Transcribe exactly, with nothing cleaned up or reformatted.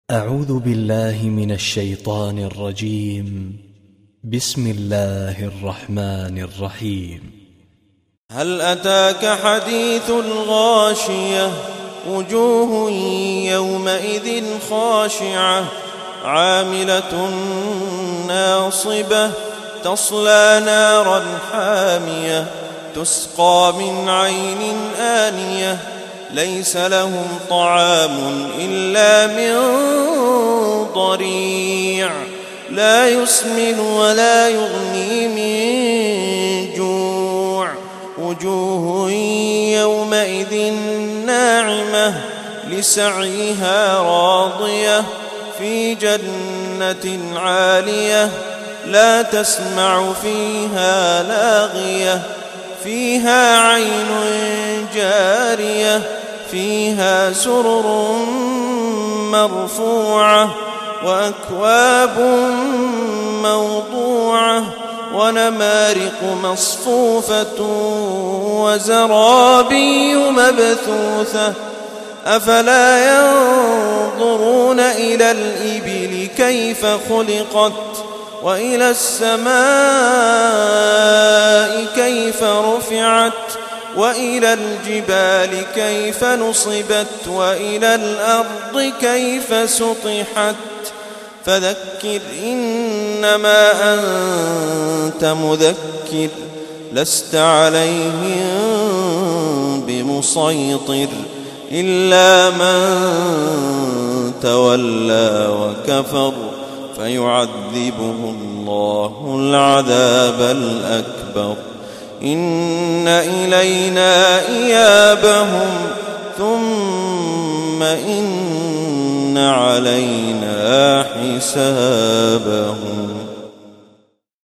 أعوذ بالله من الشيطان الرجيم. بسم الله الرحمن الرحيم. هل أتاك حديث الغاشية وجوه يومئذ خاشعة عاملة ناصبة تصلى نارا حامية تسقى من عين آنية ليس لهم طعام إلا من ضريع لا يسمن ولا يغني من جوع وجوه يومئذ ناعمة لسعيها راضية في جنة عالية لا تسمع فيها لاغية فيها عين جارية فيها سرر مرفوعة وأكواب موضوعة ونمارق مصفوفة وزرابي مبثوثة أفلا ينظرون إلى الإبل كيف خلقت وإلى السماء كيف رفعت وإلى الجبال كيف نصبت وإلى الأرض كيف سطحت فذكر إنما أنت مذكر لست عليهم بمسيطر إلا من تولى وكفر فيعذبه الله العذاب الأكبر إن إلينا إيابهم ثم إن علينا حسابهم.